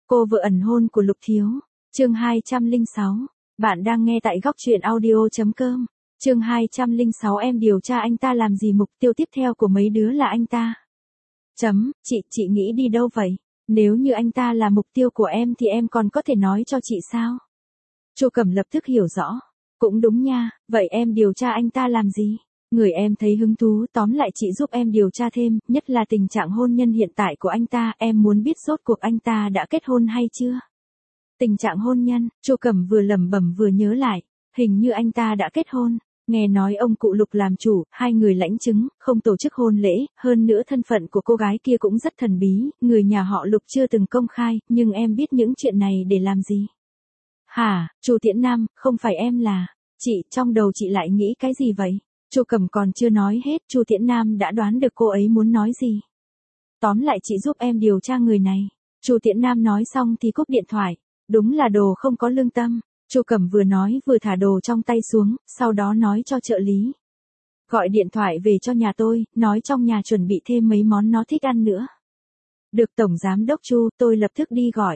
Cô vợ ẩn hôn của Lục Thiếu. Chương 206. Bạn đang nghe tại góc truyện audio.com. Chương 206 em điều tra anh ta làm gì, mục tiêu tiếp theo của mấy đứa là anh ta. Chị nghĩ đi đâu vậy? Nếu như anh ta là mục tiêu của em thì em còn có thể nói cho chị sao? Chu Cẩm lập tức hiểu rõ. Cũng đúng nha, vậy em điều tra anh ta làm gì? Người em thấy hứng thú, tóm lại chị giúp em điều tra thêm, nhất là tình trạng hôn nhân hiện tại của anh ta, em muốn biết rốt cuộc anh ta đã kết hôn hay chưa? Tình trạng hôn nhân, Chu Cẩm vừa lẩm bẩm vừa nhớ lại, hình như anh ta đã kết hôn, nghe nói ông cụ Lục làm chủ, hai người lãnh chứng, không tổ chức hôn lễ, hơn nữa thân phận của cô gái kia cũng rất thần bí, người nhà họ Lục chưa từng công khai, nhưng em biết những chuyện này để làm gì? Hả, Chu Tiễn Nam, không phải em là, chị, trong đầu chị lại nghĩ cái gì vậy? Chu Cẩm còn chưa nói hết, Chu Tiễn Nam đã đoán được cô ấy muốn nói gì. Tóm lại chị giúp em điều tra người này. Chu Tiễn Nam nói xong thì cúp điện thoại. Đúng là đồ không có lương tâm. Chu Cẩm vừa nói vừa thả đồ trong tay xuống, sau đó nói cho trợ lý. Gọi điện thoại về cho nhà tôi, nói trong nhà chuẩn bị thêm mấy món nó thích ăn nữa. Được Tổng Giám đốc Chu, tôi lập tức đi gọi.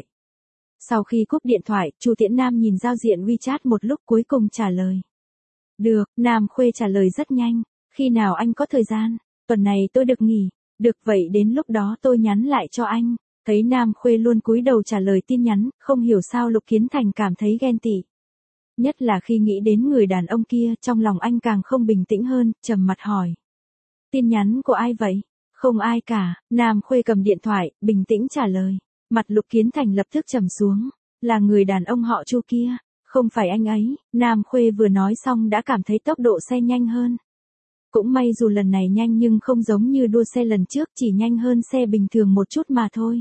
Sau khi cúp điện thoại, Chu Tiễn Nam nhìn giao diện WeChat một lúc cuối cùng trả lời. Được, Nam Khuê trả lời rất nhanh. Khi nào anh có thời gian? Tuần này tôi được nghỉ. Được, vậy đến lúc đó tôi nhắn lại cho anh. Thấy Nam Khuê luôn cúi đầu trả lời tin nhắn, không hiểu sao Lục Kiến Thành cảm thấy ghen tị. Nhất là khi nghĩ đến người đàn ông kia, trong lòng anh càng không bình tĩnh hơn, trầm mặt hỏi. Tin nhắn của ai vậy? Không ai cả. Nam Khuê cầm điện thoại, bình tĩnh trả lời. Mặt Lục Kiến Thành lập tức trầm xuống. Là người đàn ông họ Chu kia. Không phải anh ấy. Nam Khuê vừa nói xong đã cảm thấy tốc độ xe nhanh hơn. Cũng may dù lần này nhanh nhưng không giống như đua xe lần trước, chỉ nhanh hơn xe bình thường một chút mà thôi.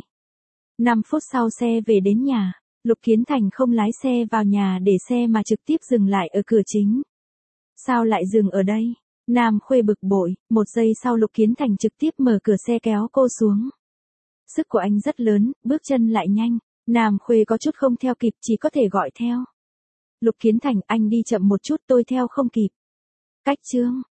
5 phút sau xe về đến nhà, Lục Kiến Thành không lái xe vào nhà để xe mà trực tiếp dừng lại ở cửa chính. Sao lại dừng ở đây? Nam Khuê bực bội, một giây sau Lục Kiến Thành trực tiếp mở cửa xe kéo cô xuống. Sức của anh rất lớn, bước chân lại nhanh, Nam Khuê có chút không theo kịp, chỉ có thể gọi theo. Lục Kiến Thành, anh đi chậm một chút, tôi theo không kịp. Cách chương